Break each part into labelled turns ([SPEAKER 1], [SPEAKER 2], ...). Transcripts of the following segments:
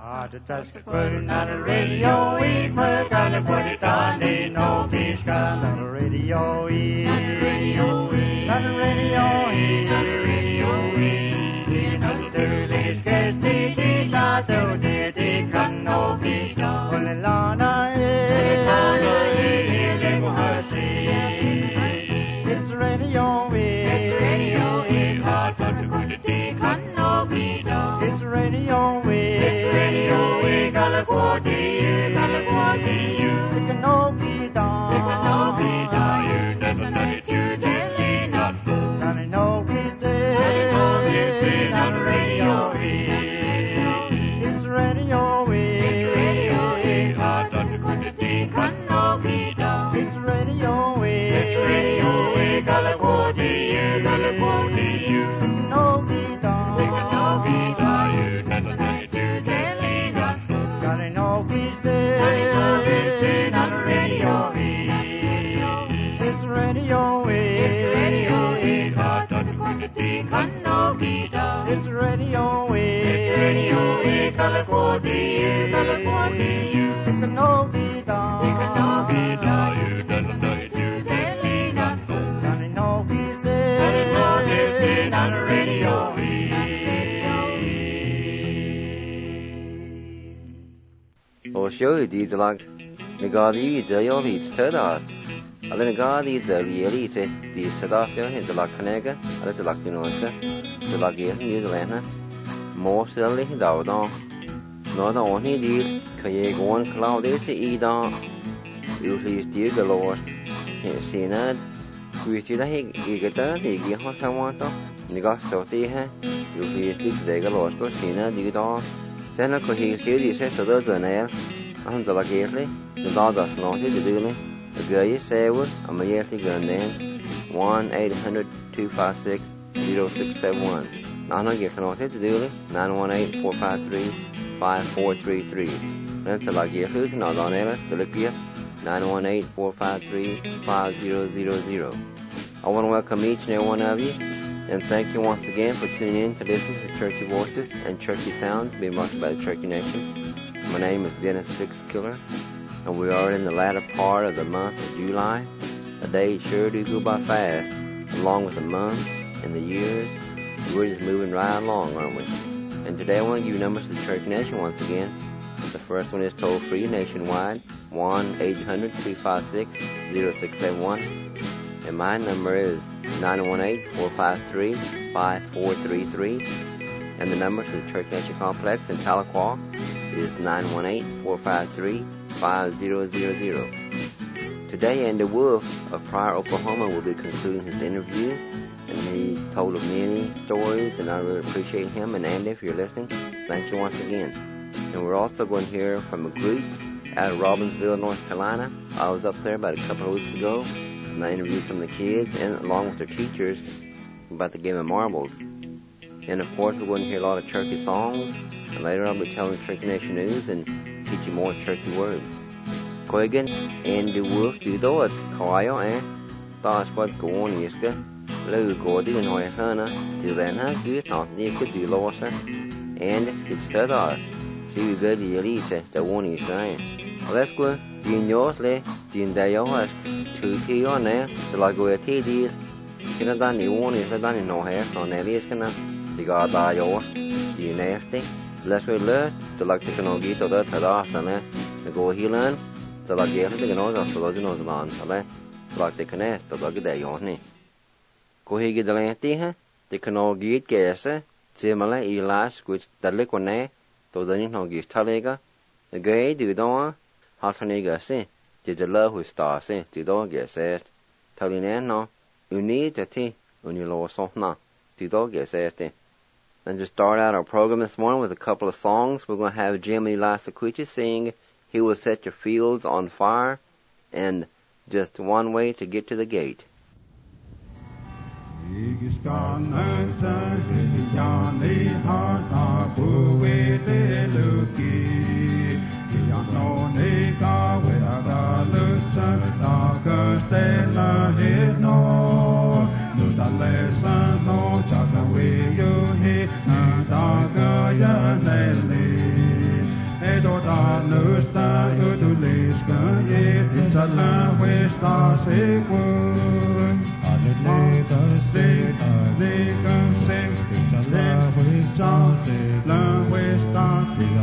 [SPEAKER 1] The touch on the radio, we put on the body down, they know we got on the radio, on the radio, on the radio, on the radio, the Sterling's guest, they did not do, they can know we don't. On the Lana, it's radio, it's radio, hard but the good they can know we don't. It's radio,
[SPEAKER 2] Show you like the God is a yoli stada. A little God is a elite, the Sadafia, and the Lacanega, a little Lacinosa, the Lagia, New Zealand, more silly down. Not only did Kayagon Cloud is Eda, usually still the Lord. Sina, which is a higata, the Gihosawato, Negasto Teha, usually still the Lord, Sina, Dida, Sena Cohi City says to the nail. And the Lagely, the Dada Naughty, the Dooley, the Gay Sayward, a Mayerly Gundan, 1-800-256-0671. Nana get Naughty, the Dooley, 918-453-5433. That's the Lagely, the Nadonella, the Lipia, 918-453-5000. I want to welcome each and every one of you, and thank you once again for tuning in to listen to Churchy Voices and Churchy Sounds being brought by the Churchy Nation. My name is Dennis Sixkiller, and we are in the latter part of the month of July. The days sure do go by fast, along with the months and the years. We're just moving right along, aren't we? And today I want to give you numbers to the Church Nation once again. The first one is toll-free nationwide, 1-800-256-0671. And my number is 918-453-5433. And the number to the Church Nation Complex in Tahlequah is 918-453-5000. Today, Andy Wolf of Pryor, Oklahoma will be concluding his interview, and he told of many stories, and I really appreciate him. And Andy, if you're listening, thank you once again. And we're also going to hear from a group out of Robbinsville, North Carolina. I was up there about a couple of weeks ago, and I interviewed some of the kids, and along with their teachers, about the game of marbles. And of course, we're going to hear a lot of churchy songs. And later I'll be telling Churchy Nation news and teaching more churchy words. Koigan and the wolf do those Kawayo That's what go on Yiska. Lou Gordy and Hoyana, till then has good not near could do Lorsa. And it's said off. See good Elisa, the one is saying. Let's go, Dean Yosley, Dean Dayo, 2 key on there, till I go at TD. Kinadan, the one is done in no hair, on Elias Kana, the God Dayo, the nasty. Let's go learn to like the Kanogi to the Tadasana, the go healing, to like the Ganoza, to the Nozlan, to like the Canest, to like the Yoni. Go he get the Lanty, the Kanogi gas, Simala Elas, which the liquid to the Ninogi Talega, the gay do don't, Halfaniga say, did the love with star say, the dog gets asked, telling no, you need the tea when you lower something, the dog gets asked. And to start out our program this morning with a couple of songs, we're going to have Jim Elasaquiche sing He Will Set Your Fields on Fire, and Just One Way to Get to the Gate.
[SPEAKER 1] a learn where stars it would. They can sing, learn where stars it, learn where stars it,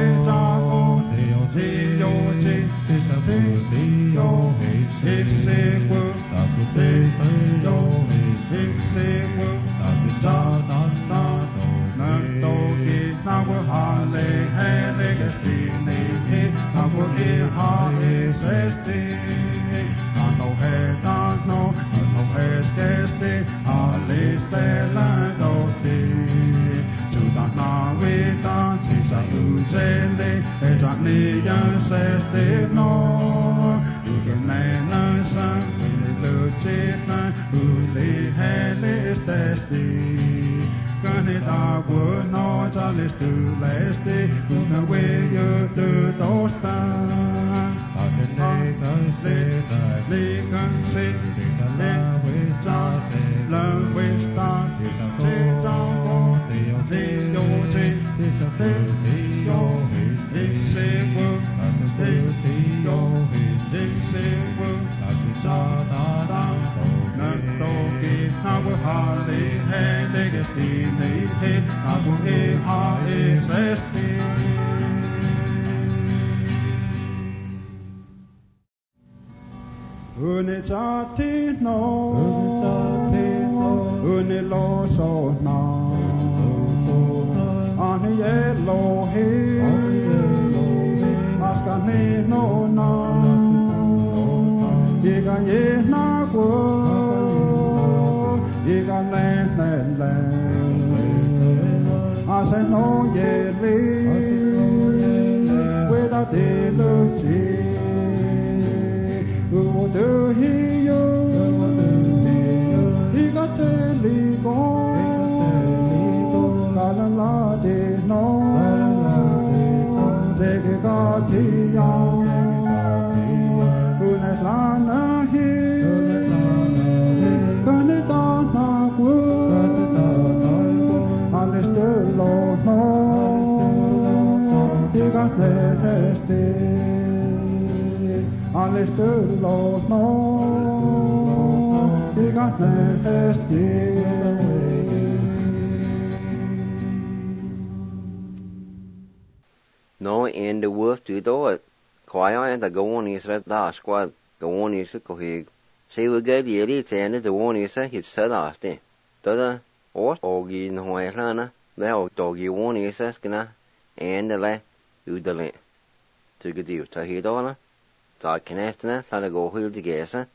[SPEAKER 2] No, and the wolf do do Kawai the go on is red da squad, go on is go hig. Say we get the elite and the one is his said aste. Doda, or Ogi no Lana, the doggy one is skina, and the le, do the le. To get you to hit on ta canestana, let go hill the gesa.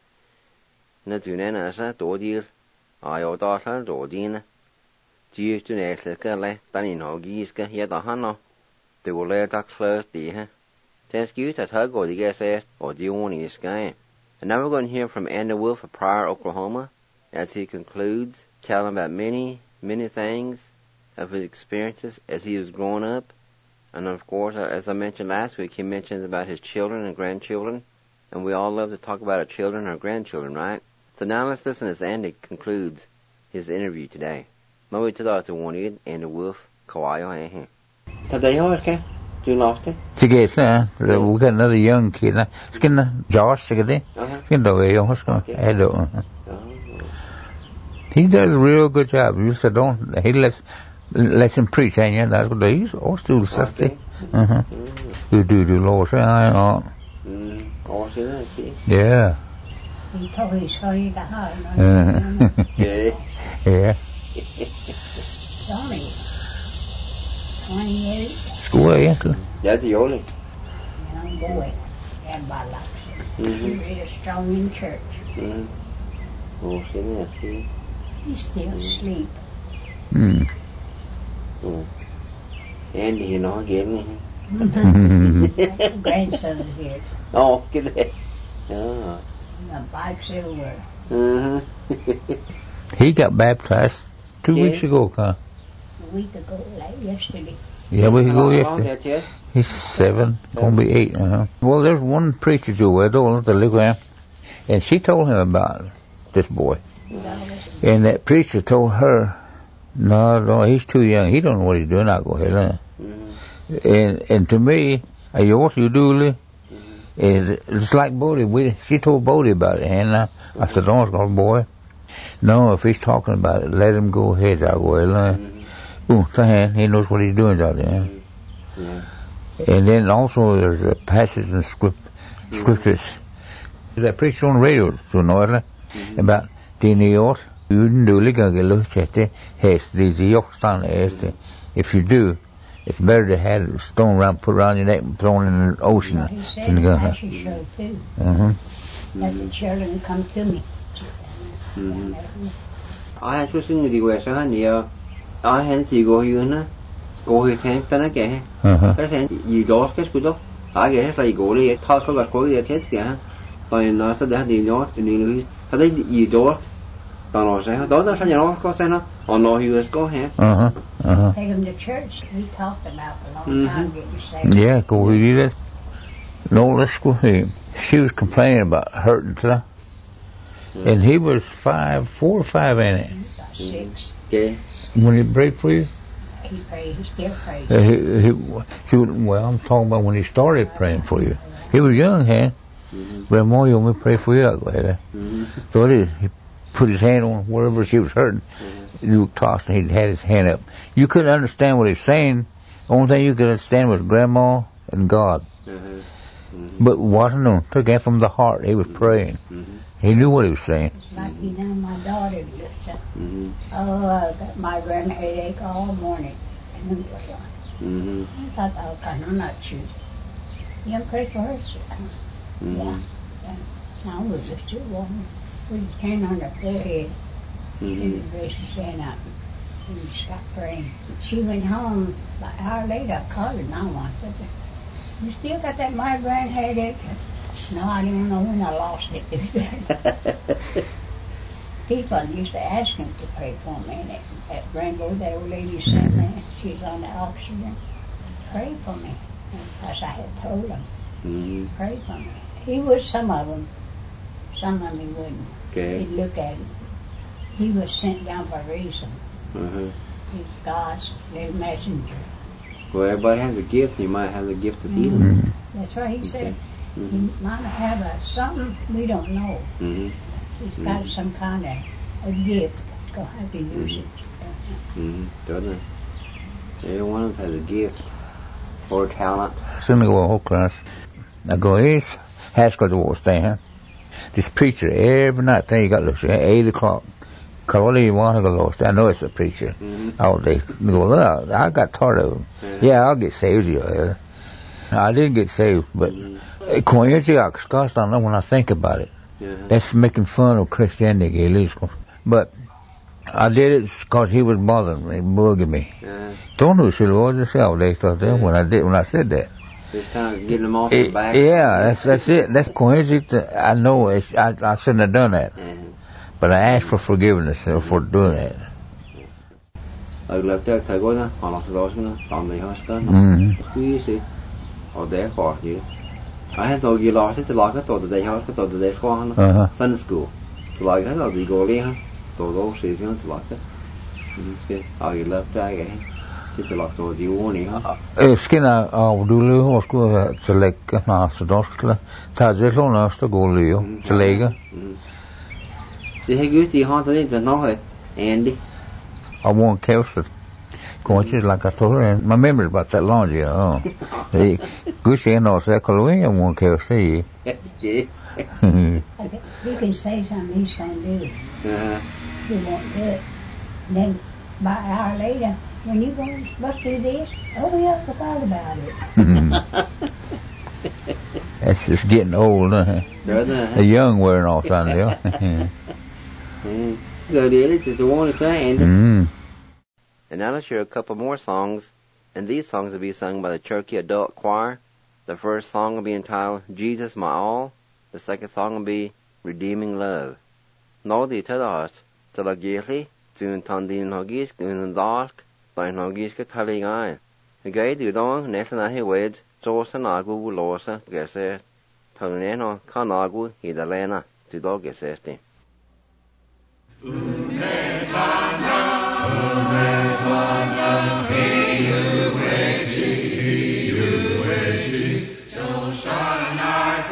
[SPEAKER 2] Natunena as a dodir, I or daughter, dodina. Cheers to Nestle, Danny no giska, yet a hanno. They will let us first, dear. Thank you to tug or the guest or the one is game. And now we're going to hear from Andy Wolf of Pryor, Oklahoma, as he concludes, telling about many, many things of his experiences as he was growing up. And of course, as I mentioned last week, he mentions about his children and grandchildren. And we all love to talk about our children and our grandchildren, right? So now let's listen as Andy concludes his interview today. Maui tada to one Andy Wolf, Kawaii here. Today, okay? Do you lost it?
[SPEAKER 3] We got another young kid. Skin Josh, skin he does a real good job. You said he lets him preach, ain't you? That's what he's all still safety. You do Lord, I yeah.
[SPEAKER 4] He told his son you got high.
[SPEAKER 3] Yeah.
[SPEAKER 4] It's only 28.
[SPEAKER 3] School, yes.
[SPEAKER 2] That's the only.
[SPEAKER 4] Young boy. And by luck. He really strong in church.
[SPEAKER 2] Oh, see.
[SPEAKER 4] He's still asleep.
[SPEAKER 2] Andy, you know, getting me.
[SPEAKER 4] The grandson is here.
[SPEAKER 2] Oh, get it. Oh.
[SPEAKER 4] The bike's everywhere.
[SPEAKER 3] He got baptized 2 weeks ago, huh?
[SPEAKER 4] A week ago, like yesterday.
[SPEAKER 3] Yeah, we could go yesterday. He's 7, gonna be 8. Well, there's one preacher over there, the little girl, and she told him about this boy. And that preacher told her, no, he's too young. He don't know what he's doing. I'll go ahead. And to me, you what you do, It's like Bodie. She told Bodie about it, and I said, "Oh, boy, no, if he's talking about it, let him go ahead, he knows what he's doing out there."
[SPEAKER 2] Yeah.
[SPEAKER 3] And then also there's a passage in scriptures that preached on the radio about the if you do, it's better to have a stone around, put around your neck and thrown in the ocean.
[SPEAKER 4] Well, he said in the Passion Show too. Let the children come to me.
[SPEAKER 2] I had to sing the West Hand, I had to go you go his hand, then again. You don't get good. I guess like go to talk about the test, by another that the North in English. I think you don't. Don't say, don't say, or no, he was go ahead.
[SPEAKER 4] Take him to church. We talked about a long time getting saved.
[SPEAKER 3] Yeah, go we do that. No, let's go ahead. She was complaining about hurting her. And he was 4 or 5 in it.
[SPEAKER 4] About 6.
[SPEAKER 2] Okay.
[SPEAKER 3] When he prayed for you?
[SPEAKER 4] He prayed. He still prays.
[SPEAKER 3] Well, I'm talking about when he started praying for you. He was young, but more you want me to pray for you. So it is. He put his hand on wherever she was hurting. You tossed and he had his hand up. You couldn't understand what he was saying. The only thing you could understand was Grandma and God. But wasn't known. Took it from the heart. He was praying. He knew what he was saying.
[SPEAKER 4] It's like he done my daughter. Oh, I got migraine headache all morning. And it was on. I thought, I'm not sure. You don't pray for her? Yeah. Now we'll just do one. We turn on her forehead. And the grace is saying out. And we stopped praying. She went home. An hour later, I called her. Now I said, you still got that migraine headache? No, I don't know when I lost it. People used to ask him to pray for me. And at Rainbow, that old lady said, man, she's on the oxygen. Pray for me. Because I had told him, pray for me. He was some of them. Some of them he wouldn't.
[SPEAKER 2] Okay.
[SPEAKER 4] He'd look at him. He was sent down for a reason. He's God's little messenger.
[SPEAKER 2] Well, everybody has a gift. You might have the gift of healing.
[SPEAKER 4] That's what he said. He might have something we don't know. He's got some kind of a gift. Go have to use it.
[SPEAKER 2] Doesn't it? Everyone of us has a gift or talent.
[SPEAKER 3] Soon go a whole class. I go, Ace Haskell was staying. This preacher every night, then you got to 8 o'clock. Call you want to go. I know it's a preacher. All day. Go, well, I got tired of him. Yeah, I'll get saved. I didn't get saved, but when I think about it, that's making fun of Christianity, at least. But I did it because he was bothering me, bugging me. Don't know who it was yourself. They thought that when I said that.
[SPEAKER 2] Just kind of getting them off the back.
[SPEAKER 3] Yeah, that's it. That's coincidence. I know I shouldn't have done that. But I asked for forgiveness for doing that.
[SPEAKER 2] I left there to go there, on the hospital. There for you. I had told you lost it to lock it to the hospital to the Sunday school. To like it, I'll be going to go see you to lock it. How you left there again. It's a lot of the warning.
[SPEAKER 3] Skin av du har skulle till lägga så då skulle ta det låna så gå Leo till lägga.
[SPEAKER 2] Så här går det har inte något Andy.
[SPEAKER 3] I won't catch it. Going like I told her, my memory about that long ago. Good saying no so I won't catch it.
[SPEAKER 4] You can say something he's going to do. He won't do it. Then by an hour later, when you must do this, oh yeah, I forgot about it.
[SPEAKER 3] That's just getting old, huh? The young wearing off on there.
[SPEAKER 2] Good, it's just a one thing. And now let's hear a couple more songs, and these songs will be sung by the Cherokee Adult Choir. The first song will be entitled Jesus My All. The second song will be Redeeming Love. Nå de til oss, til å gjøre til tandin hoggisk under dark. Like no giska tali guy. The guy do dong, Nathan he weds, Sosa Nagu, Losa, Gesset, Toneno, Kanagu, Hidalena, to dog Gessesti.
[SPEAKER 1] Still shine our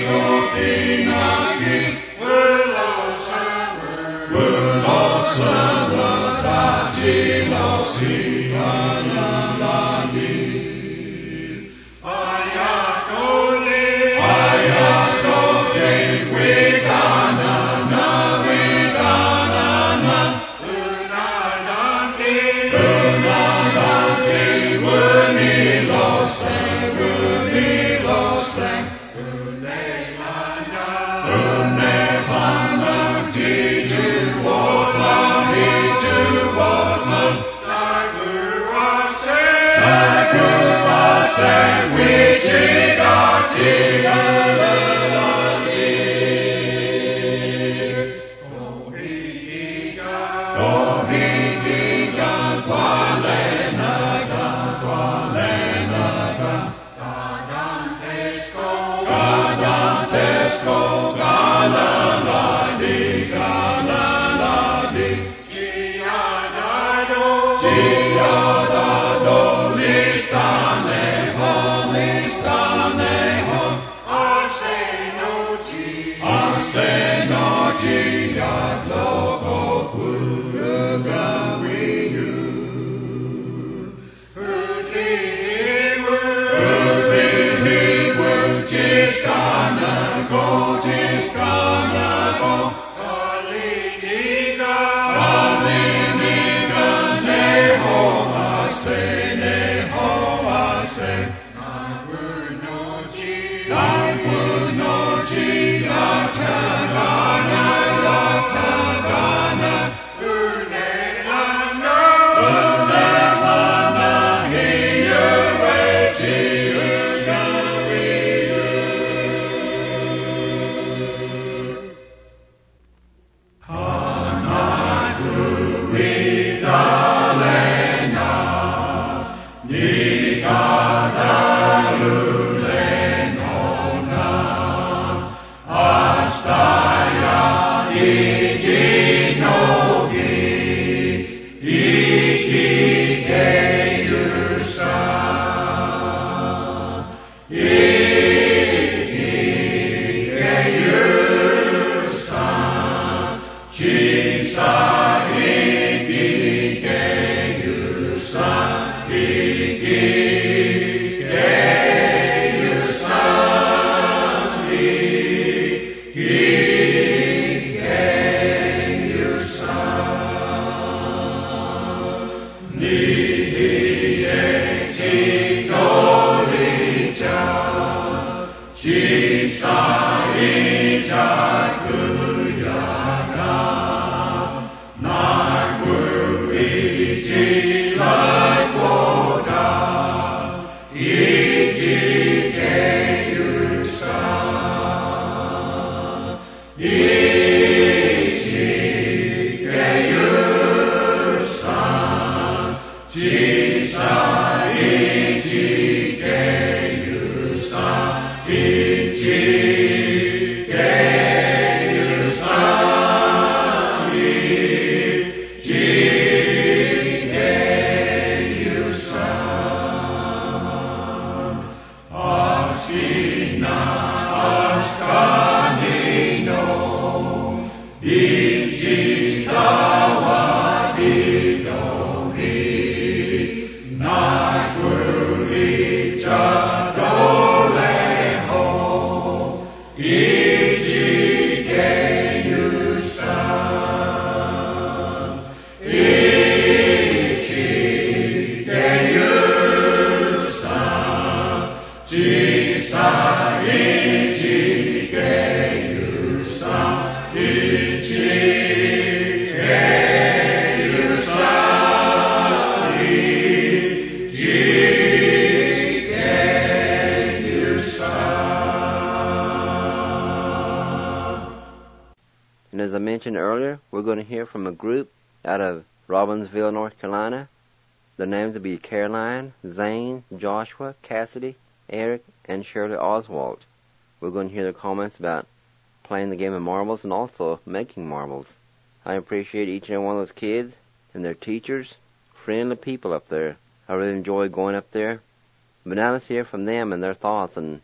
[SPEAKER 2] And as I mentioned earlier, we're going to hear from a group out of Robbinsville, North Carolina. Their names will be Caroline, Zane, Joshua, Cassidy, Eric, and Shirley Oswald. We're going to hear their comments about playing the game of marbles and also making marbles. I appreciate each and every one of those kids and their teachers, friendly people up there. I really enjoy going up there. But now let's hear from them and their thoughts on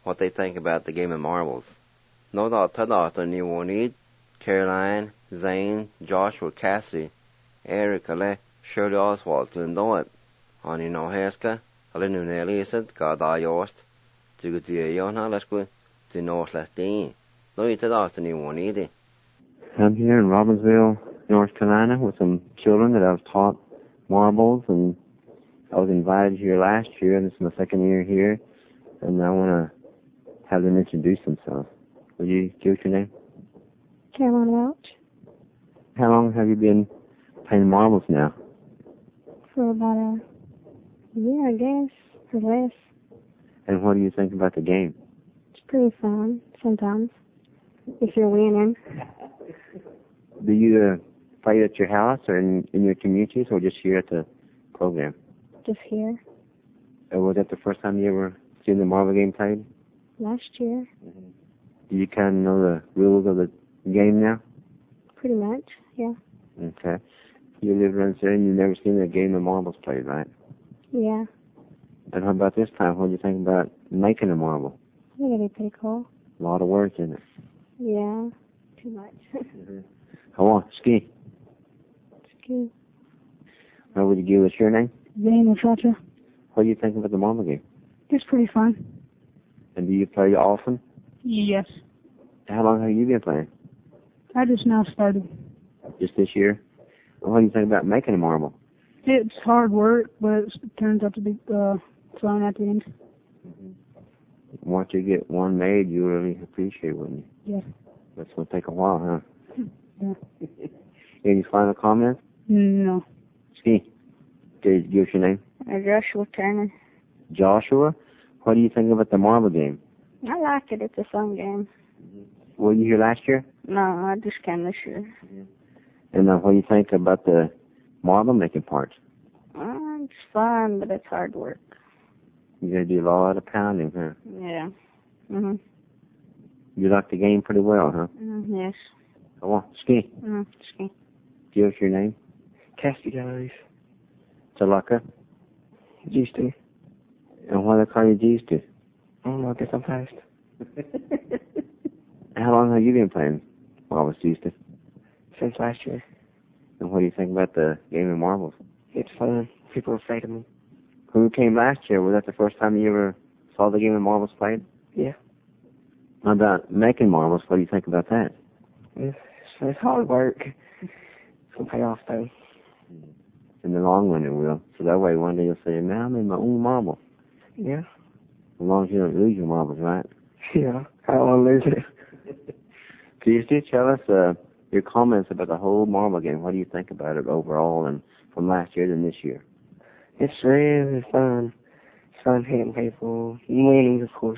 [SPEAKER 2] what they think about the game of marbles. No doubt Tadata New Orleans, Caroline, Zane, Joshua Cassidy, Eric Ale, Shirley Oswald, and Doit, Honey No Heska, Alinu Nellyset, Gada Yost, Tugutia Yona, let's go to North Lastin. No, you Tadata New Orleans.
[SPEAKER 5] I'm here in Robbinsville, North Carolina, with some children that I've taught marbles, and I was invited here last year, and this is my second year here, and I want to have them introduce themselves. Would you give us your name?
[SPEAKER 6] Caroline Welch.
[SPEAKER 5] How long have you been playing marbles now?
[SPEAKER 6] For about a year, I guess, or less.
[SPEAKER 5] And what do you think about the game?
[SPEAKER 6] It's pretty fun sometimes, if you're winning.
[SPEAKER 5] Do you play at your house or in your communities, or just here at the program?
[SPEAKER 6] Just here.
[SPEAKER 5] Was that the first time you ever seen the marble game played?
[SPEAKER 6] Last year.
[SPEAKER 5] Mm-hmm. Do you kind of know the rules of the game now?
[SPEAKER 6] Pretty much, yeah.
[SPEAKER 5] Okay. You live around there and you've never seen a game of marbles played, right?
[SPEAKER 6] Yeah.
[SPEAKER 5] And how about this time? What do you think about making a marble?
[SPEAKER 6] I think it'd be pretty cool.
[SPEAKER 5] A lot of work in it.
[SPEAKER 6] Yeah, too much.
[SPEAKER 5] Mm-hmm. Come on, ski.
[SPEAKER 6] Ski.
[SPEAKER 5] What would you give us your name?
[SPEAKER 6] Zane Ochacha.
[SPEAKER 5] What do you think about the marble game?
[SPEAKER 6] It's pretty fun.
[SPEAKER 5] And do you play often?
[SPEAKER 6] Yes.
[SPEAKER 5] How long have you been playing?
[SPEAKER 6] I just now started.
[SPEAKER 5] Just this year? What do you think about making a marble?
[SPEAKER 6] It's hard work, but it turns out to be fun at the end.
[SPEAKER 5] Mm-hmm. Once you get one made, you really appreciate it, wouldn't you?
[SPEAKER 6] Yes.
[SPEAKER 5] That's going to take a while, huh?
[SPEAKER 6] Yeah.
[SPEAKER 5] Any final comments?
[SPEAKER 6] No.
[SPEAKER 5] Ski, give us your name.
[SPEAKER 6] Joshua Turner.
[SPEAKER 5] Joshua, what do you think about the marble game?
[SPEAKER 6] I like it. It's a fun game.
[SPEAKER 5] Were you here last year?
[SPEAKER 6] No, I just came this year.
[SPEAKER 5] And what do you think about the marble making part?
[SPEAKER 6] It's fun, but it's hard work.
[SPEAKER 5] You got to do a lot of pounding, huh?
[SPEAKER 6] Yeah. Mhm.
[SPEAKER 5] You like the game pretty well, huh?
[SPEAKER 6] Yes.
[SPEAKER 5] Come on, Ski.
[SPEAKER 6] Ski.
[SPEAKER 5] Give us your name.
[SPEAKER 7] Cassie Galleries.
[SPEAKER 5] Talaka.
[SPEAKER 7] Used to.
[SPEAKER 5] And what do they call you used to?
[SPEAKER 7] I don't know, I guess I'm fast.
[SPEAKER 5] How long have you been playing marbles used to?
[SPEAKER 7] Since last year.
[SPEAKER 5] And what do you think about the game of marbles?
[SPEAKER 7] It's fun. People are afraid of me.
[SPEAKER 5] Who came last year? Was that the first time you ever saw the game of marbles played?
[SPEAKER 7] Yeah.
[SPEAKER 5] How about making marbles? What do you think about that?
[SPEAKER 7] It's hard work. It's going to pay off, though.
[SPEAKER 5] In the long run, it will. So that way, one day you'll say, man, I made my own marble.
[SPEAKER 7] Yeah.
[SPEAKER 5] As long as you don't lose your marbles, right?
[SPEAKER 7] Yeah. I don't want to lose it.
[SPEAKER 5] Can you still tell us your comments about the whole marble game? What do you think about it overall and from last year to this year?
[SPEAKER 7] It's really fun. It's fun hitting people. Winning, of course.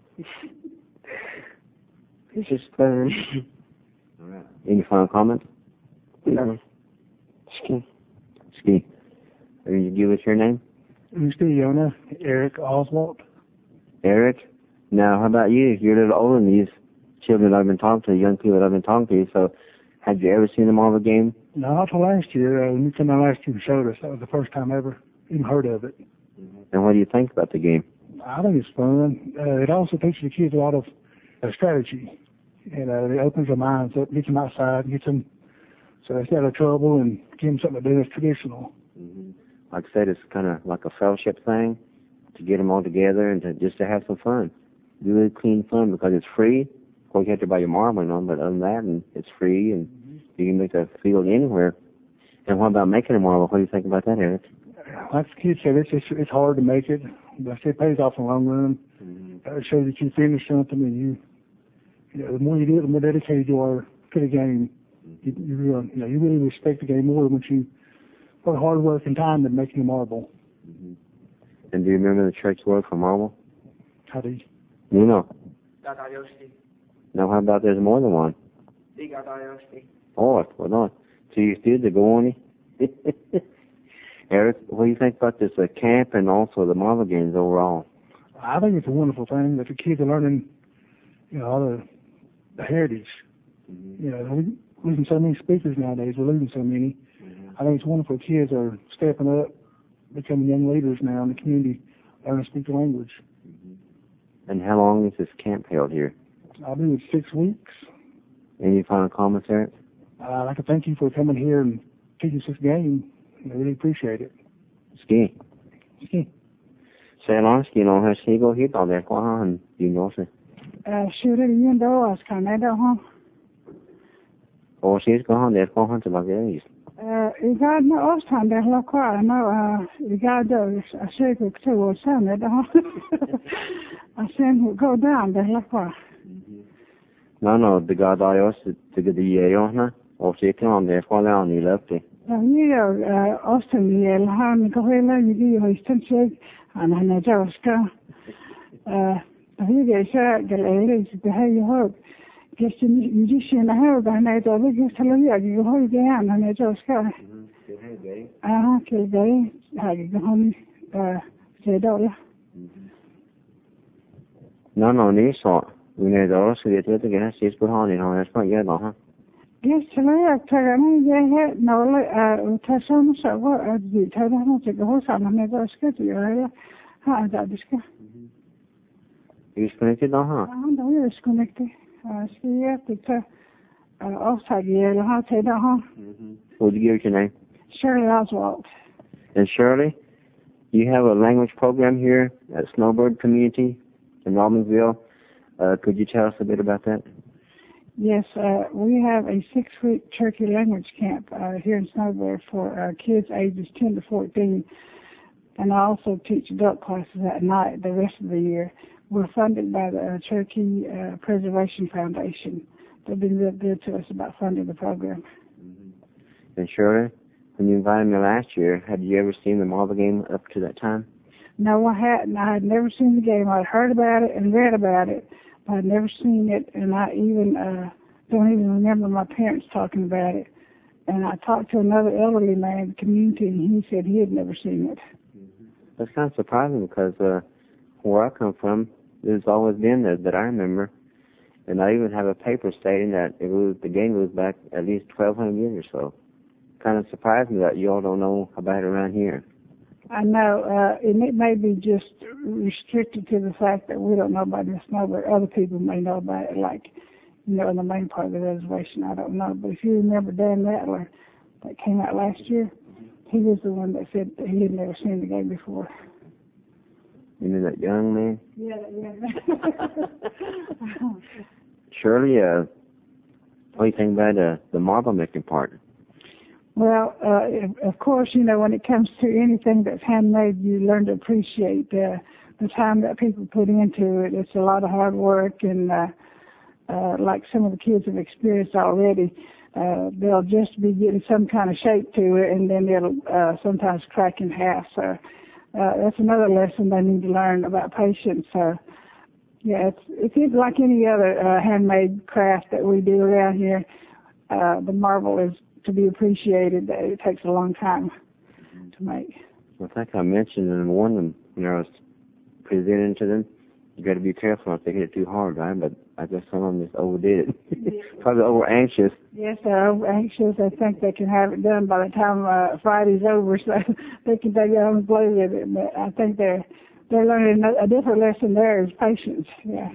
[SPEAKER 7] It's just fun.
[SPEAKER 5] All right. Any final comments?
[SPEAKER 7] No. Ski.
[SPEAKER 5] Ski. Will you give us your name?
[SPEAKER 6] Mr. Yona, Eric Oswald.
[SPEAKER 5] Eric? Now, how about you? You're a little older than these children that I've been talking to, young people that I've been talking to. So, have you ever seen the marble game?
[SPEAKER 6] No, not till last year. When you came out last year and showed us, that was the first time I ever even heard of it.
[SPEAKER 5] And what do you think about the game?
[SPEAKER 6] I think it's fun. It also teaches the kids a lot of strategy. And it opens their minds up, gets them outside, gets them so they stay out of trouble and give them something to do that's traditional.
[SPEAKER 5] Mm-hmm. Like I said, it's kind of like a fellowship thing to get them all together and just to have some fun. Really clean fun because it's free. Of course, you have to buy your marbling on, but other than that, and it's free and you can make the field anywhere. And what about making a marble? What do you think about that, Eric?
[SPEAKER 6] Like the kids said, it's hard to make it, but it pays off in the long run. Mm-hmm. It shows that you finish something, and you know, the more you do it, the more dedicated you are to the game. Mm-hmm. You really respect the game more once you put hard work and time in making a marble.
[SPEAKER 5] Mm-hmm. And do you remember the church word for marble?
[SPEAKER 6] How do you?
[SPEAKER 5] You know.
[SPEAKER 7] Gadayosti.
[SPEAKER 5] Now, how about there's more than one?
[SPEAKER 7] Gadayosti.
[SPEAKER 5] Oh, well, no. So you still to go on it? Eric, what do you think about this camp and also the marble games overall?
[SPEAKER 6] I think it's a wonderful thing that the kids are learning, all the heritage. Mm-hmm. We're losing so many speakers nowadays. We're losing so many. Mm-hmm. I think it's wonderful. Kids are stepping up, becoming young leaders now in the community, learning to speak the language.
[SPEAKER 5] Mm-hmm. And how long is this camp held here?
[SPEAKER 6] I believe it's 6 weeks.
[SPEAKER 5] Any final comments, Eric?
[SPEAKER 6] I'd like to thank you for coming here and teaching us this game. I really appreciate it.
[SPEAKER 5] Ski.
[SPEAKER 6] Ski.
[SPEAKER 5] Xe lón ski nó hay ski go hít vào đẹp quá ha, you know se.
[SPEAKER 4] Sure det igen då, jag ska med då ha.
[SPEAKER 5] Och ski ska ha đẹp quá ha till bagage.
[SPEAKER 4] Jag med oss han det la kvar nu jag då jag söker till och sen det ha. Jag sen gå down det la kvar.
[SPEAKER 5] No, the God I also to get the year och se kan det kvar där ni löpte.
[SPEAKER 4] Ja, Austin el han går hela i hösten sig han är jaska. هي إشاء قال بهاي هوب قلت يجيش أنا هوب أنا إذا بقيت هلا يجي هوي جاي أنا جالس كه كل جاي هاي هم زي دولة
[SPEAKER 5] No, ni så när det då så vet jag att det är ses på han i han ska göra då ha.
[SPEAKER 4] قلت لا يكترني جاي نولا وتسامح سوا أدي هذا ما تقول سامح جالس كده هذا بسكه
[SPEAKER 5] Disconnected då ha?
[SPEAKER 4] Ja, då är det disconnected. Ska jag titta avtagig eller ha till det ha?
[SPEAKER 5] What did you give your name?
[SPEAKER 4] Shirley Oswald.
[SPEAKER 5] And Shirley, you have a language program here at Snowbird Community in Robbinsville. Could you tell us a bit about that?
[SPEAKER 4] Yes, we have a 6-week Cherokee language camp here in Snowbird for kids ages 10 to 14. And I also teach adult classes at night the rest of the year. We're funded by the Cherokee Preservation Foundation. They've been real good to us about funding the program.
[SPEAKER 5] And Shirley, when you invited me last year, had you ever seen the marble game up to that time?
[SPEAKER 4] No, I hadn't. I had never seen the game. I'd heard about it and read about it, but I'd never seen it, and I even don't even remember my parents talking about it. And I talked to another elderly man in the community, and he said he had never seen it.
[SPEAKER 5] That's kind of surprising because where I come from, there's always been that I remember, and I even have a paper stating that the game goes back at least 1,200 years or so. Kind of surprised me that you all don't know about it around here.
[SPEAKER 4] I know, and it may be just restricted to the fact that we don't know about this snow, but other people may know about it, like, in the main part of the reservation. I don't know, but if you remember Dan Rattler that came out last year, he was the one that said that he had never seen the game before.
[SPEAKER 5] You mean that young man?
[SPEAKER 4] Yeah, that young man.
[SPEAKER 5] Shirley, what do you think about the marble making part?
[SPEAKER 4] Well, of course, when it comes to anything that's handmade, you learn to appreciate the time that people put into it. It's a lot of hard work, and like some of the kids have experienced already, they'll just be getting some kind of shape to it, and then it'll sometimes crack in half. So that's another lesson they need to learn about patience. So, yeah, it's like any other handmade craft that we do around here. The marble is to be appreciated. It takes a long time to make.
[SPEAKER 5] I think I mentioned and warned them when I was presenting to them, you got to be careful not to hit it too hard, right? But I guess some of them just overdid it. Probably over anxious.
[SPEAKER 4] Yes, they're over anxious. They think they can have it done by the time Friday's over, so they can take it home and play with it. But I think they're learning a different lesson there is patience. Yeah.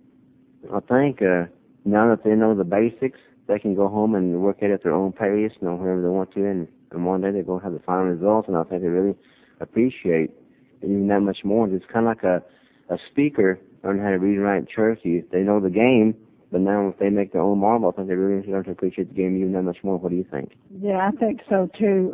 [SPEAKER 5] I think now that they know the basics, they can go home and work at their own pace, wherever they want to, and one day they're going to have the final results, and I think they really appreciate it even that much more. It's kind of like a speaker learning how to read and write in Cherokee. They know the game, but now if they make their own marble, I think they really learn to appreciate the game even that much more. What do you think?
[SPEAKER 4] Yeah, I think so too.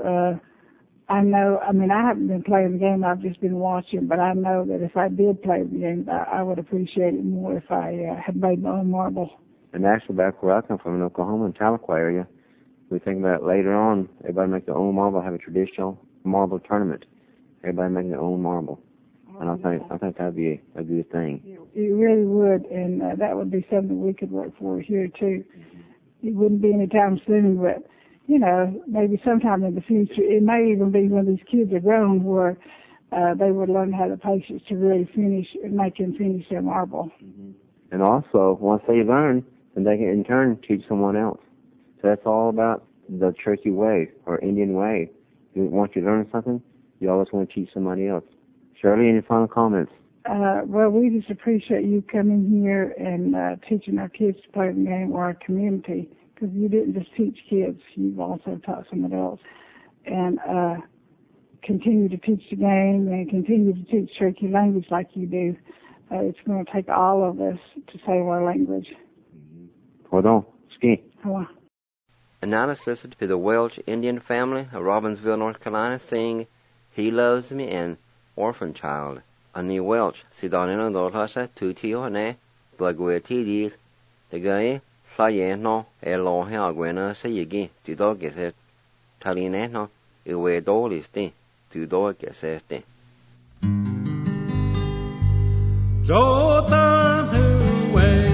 [SPEAKER 4] I know, I haven't been playing the game, I've just been watching, but I know that if I did play the game, I would appreciate it more if I had made my own marble.
[SPEAKER 5] And actually, back where I come from in Oklahoma, in Tahlequah area, we think about later on, everybody make their own marble, have a traditional marble tournament. Everybody make their own marble. And I think that'd be a good thing.
[SPEAKER 4] It really would, and that would be something we could work for here too. It wouldn't be any time soon, but maybe sometime in the future. It may even be when these kids are grown where they would learn how to patience to really make and finish their marble.
[SPEAKER 5] Mm-hmm. And also, once they learn, then they can in turn teach someone else. So that's all about the Cherokee way or Indian way. Once you learn something, you always want to teach somebody else. Shirley, any final comments?
[SPEAKER 8] Well, we just appreciate you coming here and teaching our kids to play the game or our community, because you didn't just teach kids, you've also taught some adults. And continue to teach the game and continue to teach Cherokee language like you do. It's going to take all of us to save our language.
[SPEAKER 5] Hold on. Ski.
[SPEAKER 2] And now let's listen to the Welch Indian family of Robbinsville, North Carolina, sing He Loves Me and Orphan Child. Ani Welch, si donino dolhasa tutio ne, blaguetidis, the guy, sayeno, elohe aguena sayigi, to dog is it, talineno, iwe dolisti, to dog is it.
[SPEAKER 9] Jordan, who way.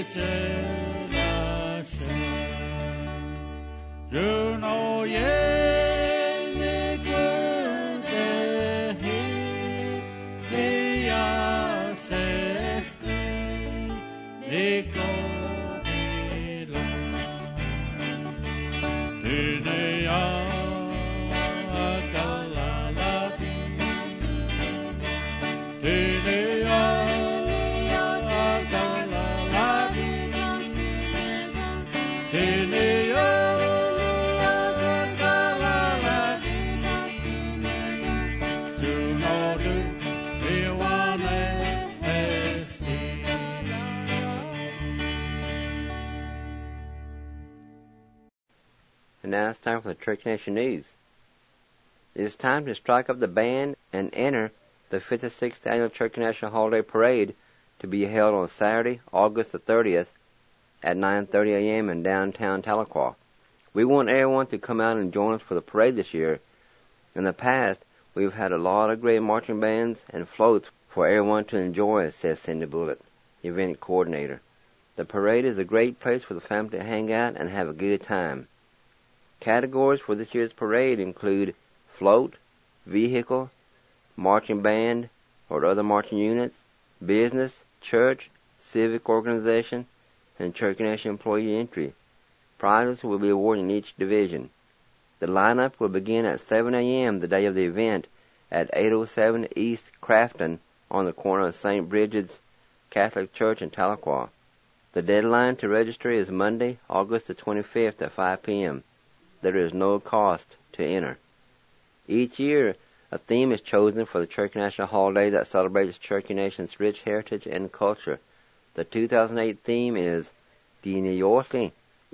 [SPEAKER 2] And now it's time for the Church Nation News. It is time to strike up the band and enter the 56th Annual Church National Holiday Parade to be held on Saturday, August the 30th at 9:30 a.m. in downtown Tahlequah. We want everyone to come out and join us for the parade this year. In the past, we've had a lot of great marching bands and floats for everyone to enjoy, says Cindy Bullitt, event coordinator. The parade is a great place for the family to hang out and have a good time. Categories for this year's parade include float, vehicle, marching band or other marching units, business, church, civic organization, and Church Nation employee entry. Prizes will be awarded in each division. The lineup will begin at 7 a.m. the day of the event at 807 East Crafton on the corner of St. Bridget's Catholic Church in Tahlequah. The deadline to register is Monday, August the 25th at 5 p.m. There is no cost to enter. Each year, a theme is chosen for the Cherokee National Holiday that celebrates Cherokee Nation's rich heritage and culture. The 2008 theme is Planting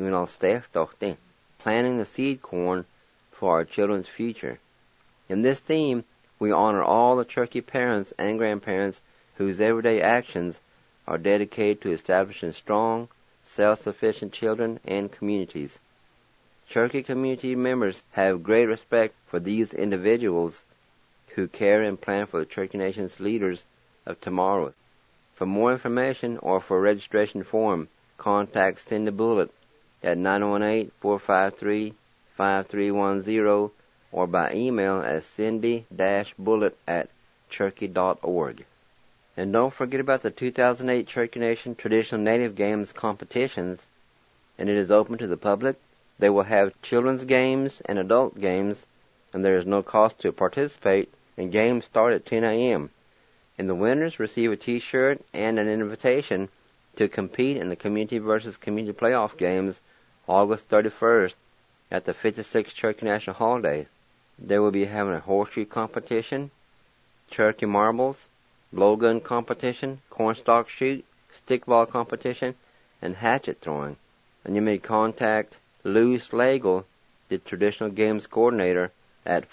[SPEAKER 2] the seed corn for our children's future. In this theme, we honor all the Cherokee parents and grandparents whose everyday actions are dedicated to establishing strong, self-sufficient children and communities. Cherokee community members have great respect for these individuals who care and plan for the Cherokee Nation's leaders of tomorrow. For more information or for registration form, contact Cindy Bullitt at 918-453-5310 or by email at cindy-bullitt@cherokee.org. And don't forget about the 2008 Cherokee Nation Traditional Native Games competitions, and it is open to the public. They will have children's games and adult games, and there is no cost to participate, and games start at 10 a.m. And the winners receive a T-shirt and an invitation to compete in the Community versus Community Playoff Games August 31st at the 56th Cherokee National Holiday. They will be having a horseshoe competition, Cherokee marbles, blowgun competition, cornstalk shoot, stickball competition, and hatchet throwing. And you may contact Lou Slagle, the Traditional Games Coordinator, at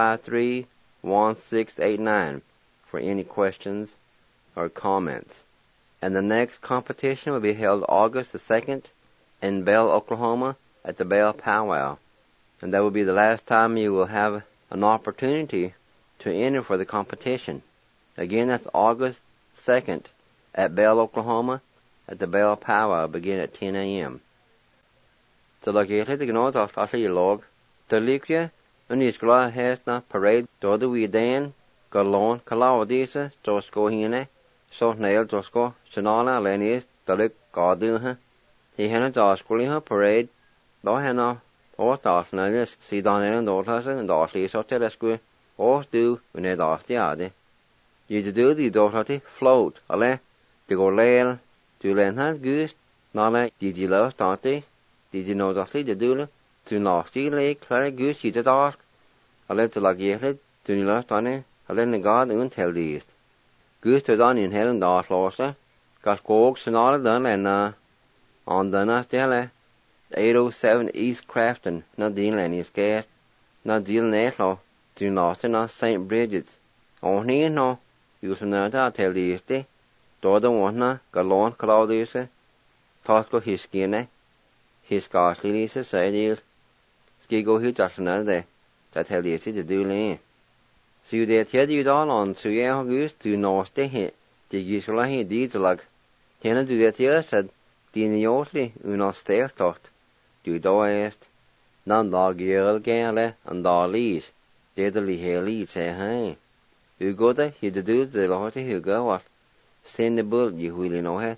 [SPEAKER 2] 453-1689 for any questions or comments. And the next competition will be held August the 2nd in Bell, Oklahoma at the Bell Powwow. And that will be the last time you will have an opportunity to enter for the competition. Again, that's August 2nd at Bell, Oklahoma at the Bell Powwow, begin at 10 a.m. So like you had to know that after you log, the Likia, and you scroll has na parade, do the we then, galon, Kalawdisa, Josko Hine, so nail Josko, Shanala, Lenis, the Lick Gardu, he had a Josko parade, though Hannah, or Dartnalis, see Don and daughters and Dartley, so telesque, or do when they asked the Adi. You do the daughter float, ale, to go lail, to learn has goose, Nala, did you love Dante? Did you know that the doula to nasty lake Clara goose you did ask? I let the lagiated to the last on it, I let the god and tell these. Goose to done in hell and dark loster, got coax and all done and on the nastella 807 East Crafton, not dealing any scarce, not dealing netlaw, to nasty not St. Bridget's. On here no, you should not tell these day. Do the one na, galon Claudius, Tosco his skin. His scarcely Lisa said he'll skigo his arsenal there, that tell you to do lane. So you there tell you all on so yeah August to nasty hit, the usual he deeds like. Tena do that here said, Diniosli uno steltocht, du doest, nan dag gale and da lees, dedally heli te hai. Ugoda, he de do the lote who go off. Send the bullet you wheelie no het,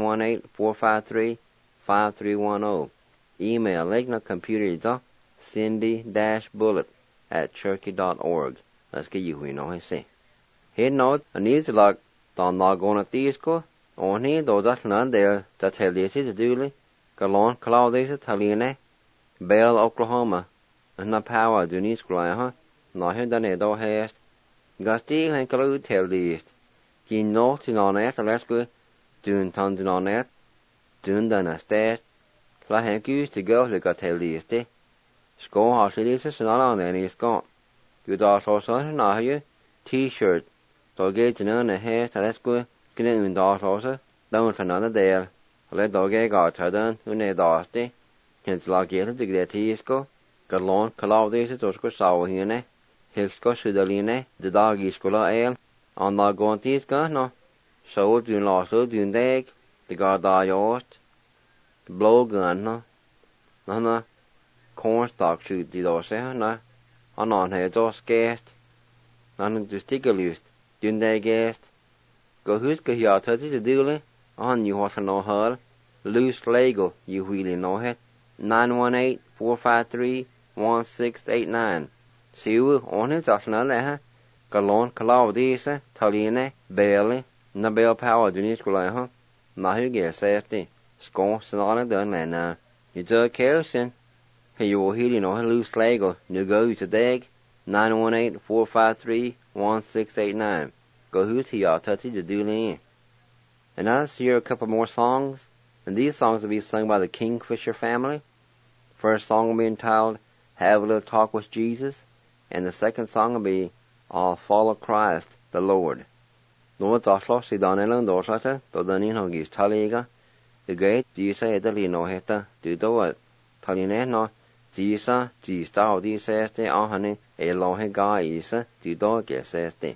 [SPEAKER 2] 918-453-5310. Email legna-computer.cindy-bullet@cherokee.org. Let's get you who know he say. Head note, and these like, don not going to these go. On here, though that's none there, that tell you to do Galon, Claudius, Taline, Bell, Oklahoma, and na power, do need school, no here than it all hast. Gusty, and Calu tell these. He knows in on it, let's go, doing tons in on it, doing done a stat. La hank used to go, like I tell these, Score, how she leaves us not on any scot. You also something, now you, T-shirt, so get to know the hair, let's go. Get in the also, down for another day. Let dog got her done, who need dusty. Hence, like it to get Tisco, Galon, Claudius, Tosco, Sour here, Hixco, Sudaline, the dog is school ale, on the going Tisco, no. So, doing also, doing dag, the guard die yours, the blow gun, no. No, cornstalk shoot the door, no. On head, or scarce. None to stick a loose, doing dag guest. Go huske here to do on you what no hull. Loose legal, you wheelie no het. 918-453-1689. See you on his asna there, Galon, Claudius, Taline, Bailey, Nabel Power, Duniscula, now you get safety. Score, Sonata done now. You do Kelson. Hey, you will heal no loose legal. You go to dag. 918-453-1689. Go who's here, touchy to do in. And now let's hear a couple more songs, and these songs will be sung by the Kingfisher family. First song will be entitled, Have a Little Talk with Jesus, and the second song will be, I'll Follow Christ, the Lord. Lord Oslo, si Daniel Dorsata, to Danin Hogis Taliga, the great Jesus Italy no heta, do do it. Taline no, Jesus, Jesus, how do you say it, honey, a long guy is, do do get says it.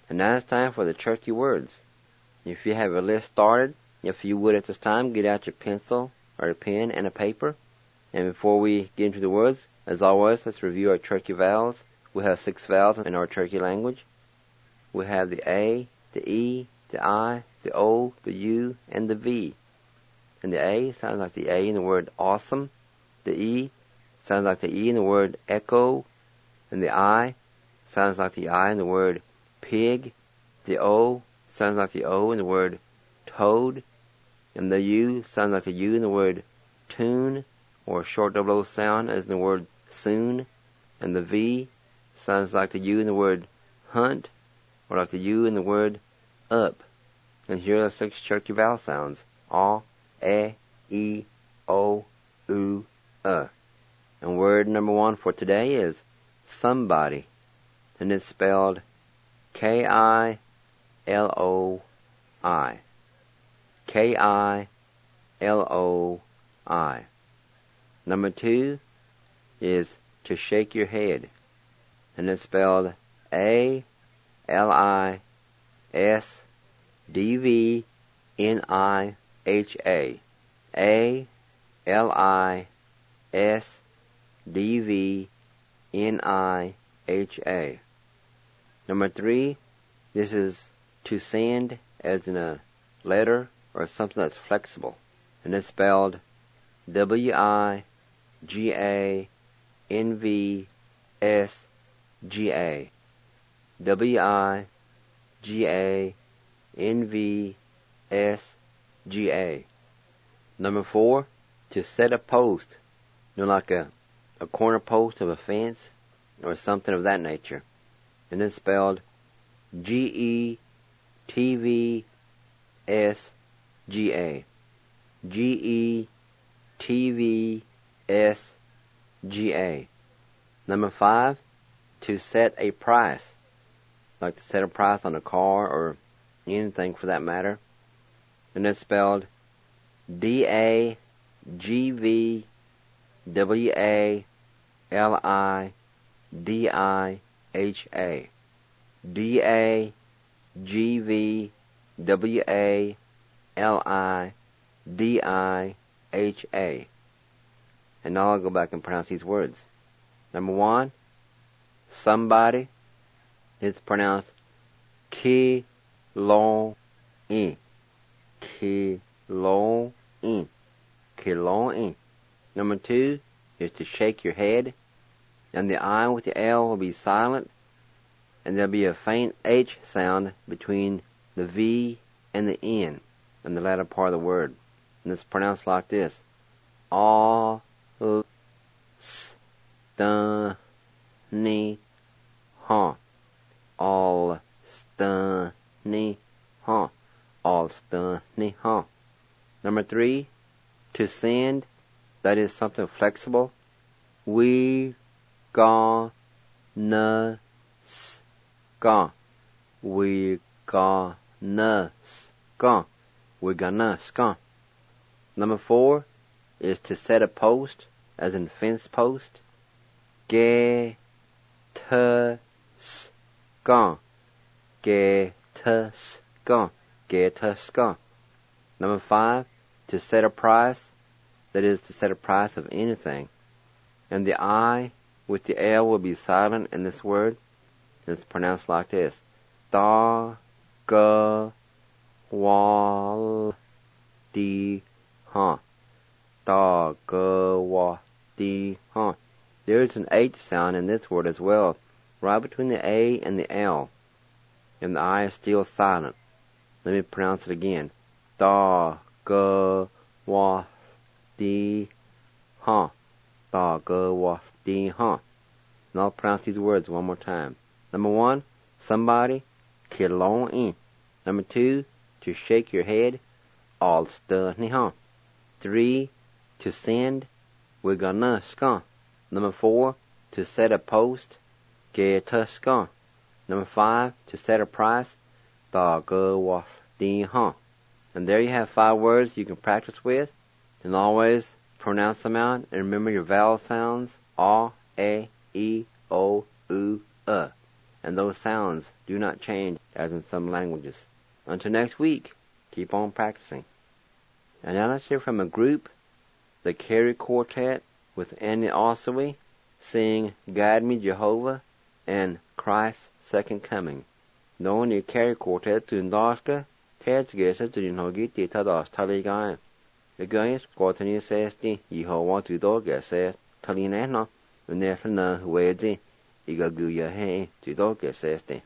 [SPEAKER 2] And now it's time for the churchy words. If you have a list started, if you would at this time, get out your pencil or a pen and a paper. And before we get into the words, as always, let's review our churchy vowels. We have 6 vowels in our churchy language. We have the A, the E, the I, the O, the U, and the V. And the A sounds like the A in the word awesome. The E sounds like the E in the word echo. And the I sounds like the I in the word pig. The O sounds like the O in the word toad. And the U sounds like the U in the word tune, or a short double O sound as in the word soon. And the V sounds like the U in the word hunt, or like the U in the word up. And here are 6 churchy vowel sounds. A, E, O, U, And word number 1 for today is somebody. And it's spelled K-I-L-O-I. K-I-L-O-I. Number 2 is to shake your head. And it's spelled A-L-I-S-D-V-N-I-H-A. A-L-I-S-D-V-N-I-H-A. Number 3, this is to send as in a letter or something that's flexible. And it's spelled W-I-G-A-N-V-S-G-A. W-I-G-A-N-V-S-G-A. Number 4, to set a post. Like a corner post of a fence or something of that nature. And it's spelled G-E-T-V-S-G-A. G-E-T-V-S-G-A. Number 5, to set a price. Like to set a price on a car or anything for that matter. And it's spelled D-A-G-V-W-A-L-I-D-I-H-A. D-A-G-V-W-A-L-I-D-I-H-A. And now I'll go back and pronounce these words. Number 1, somebody. It's pronounced Ki-Lo-In. Ki-Lo-In. Ki-Lo-In. Number 2 is to shake your head. And the I with the L will be silent. And there'll be a faint H sound between the V and the N in the latter part of the word. And it's pronounced like this. All-st-ni-ha. All-st-ni-ha. All-st-ni-ha. Number 3, to send, that is something flexible. We-ga-na-ska. We-ga-na-ska. We-ga-na-ska. Number 4 is to set a post, as in fence post. Ge-ta-ska. Ge-ta-ska. Ge-ta-ska. Number 5, to set a price, that is to set a price of anything. And the I with the L will be silent in this word. It's pronounced like this. Da-ga-wa-di-ha. Da-ga-wa-di-ha. There is an H sound in this word as well, right between the A and the L. And the I is still silent. Let me pronounce it again. Da-ga-wa-di-ha. Da-ga-wa-di-ha. And I'll pronounce these words one more time. Number 1, somebody. Ki-Lo-In. Number 2, to shake your head. All-st-ni-ha. 3, to send. We-ga-na-ska. Number 4, to set a post. Ge-ta-ska. Number 5, to set a price. Da-ga-wa-di-ha. And there you have 5 words you can practice with. And always pronounce them out. And remember your vowel sounds. A, E, O, U, and those sounds do not change as in some languages. Until next week, keep on practicing. And now let's hear from a group, the Carey Quartet with Andy Ossowy, sing Guide Me Jehovah and Christ's Second Coming. Known as Carey Quartet to Ndaska, Ted's Gesa to Nogiti Tadas Taligai. The guys Quartani says the Yehovah to Doga says Talinana, and Nefana Wedi, Igaguya Hay to Doga says the.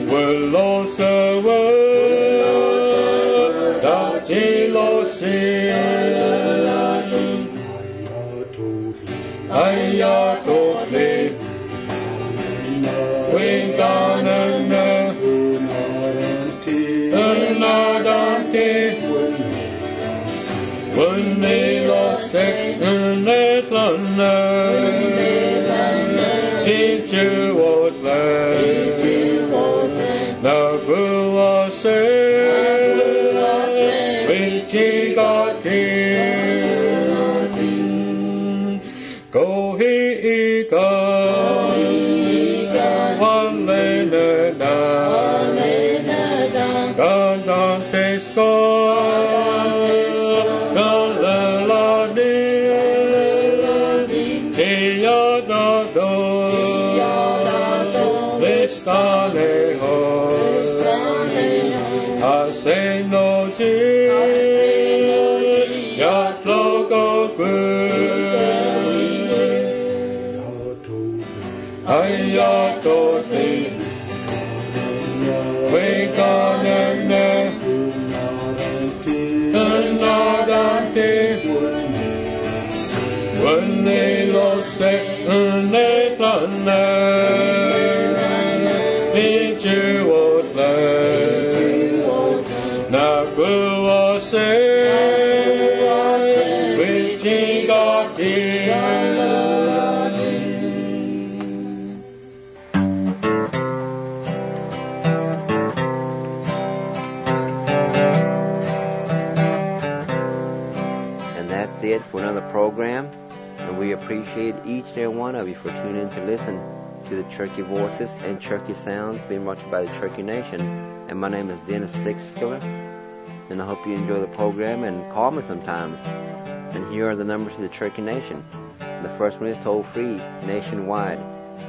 [SPEAKER 2] For another program, and we appreciate each and every one of you for tuning in to listen to the Cherokee Voices and Cherokee Sounds being brought to you by the Cherokee Nation. And my name is Dennis Sixkiller, and I hope you enjoy the program and call me sometimes. And here are the numbers to the Cherokee Nation. The first one is toll free nationwide,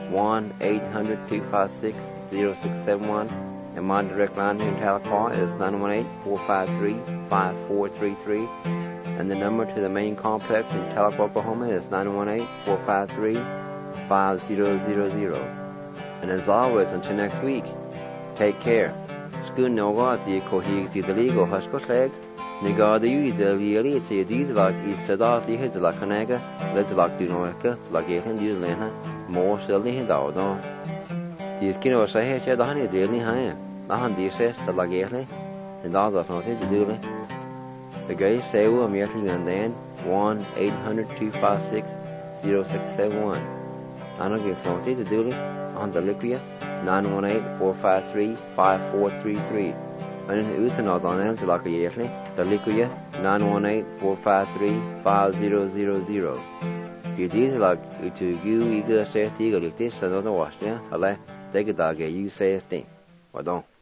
[SPEAKER 2] 1-800-256-0671, and my direct line here in Tahlequah is 918-453-5433. And the number to the main complex in Tahlequah, Oklahoma is 918-453-5000. And as always, until next week, take care. Schoon Nogati Kohig the Ligo Huskosleg, Nigada Uizeli, Dieselak, Eastadati, Hidalakanaga, Ledzelak Dunoka, Lagahan, Dulana, more silly Hidaldo. These kino say, the honey daily higher. Nahan dices to Lagale, and all the nothing to do. The guys say we're American and then 1-800-256-0671. I don't get phone to do it on the Liquia 918-453-5433. And in Uthanod on El Telakayetli, the Liquia 918-453-5000. You did like to you eager says the eagle if this another wash, yeah? Take a dog, you say a thing. Or don't.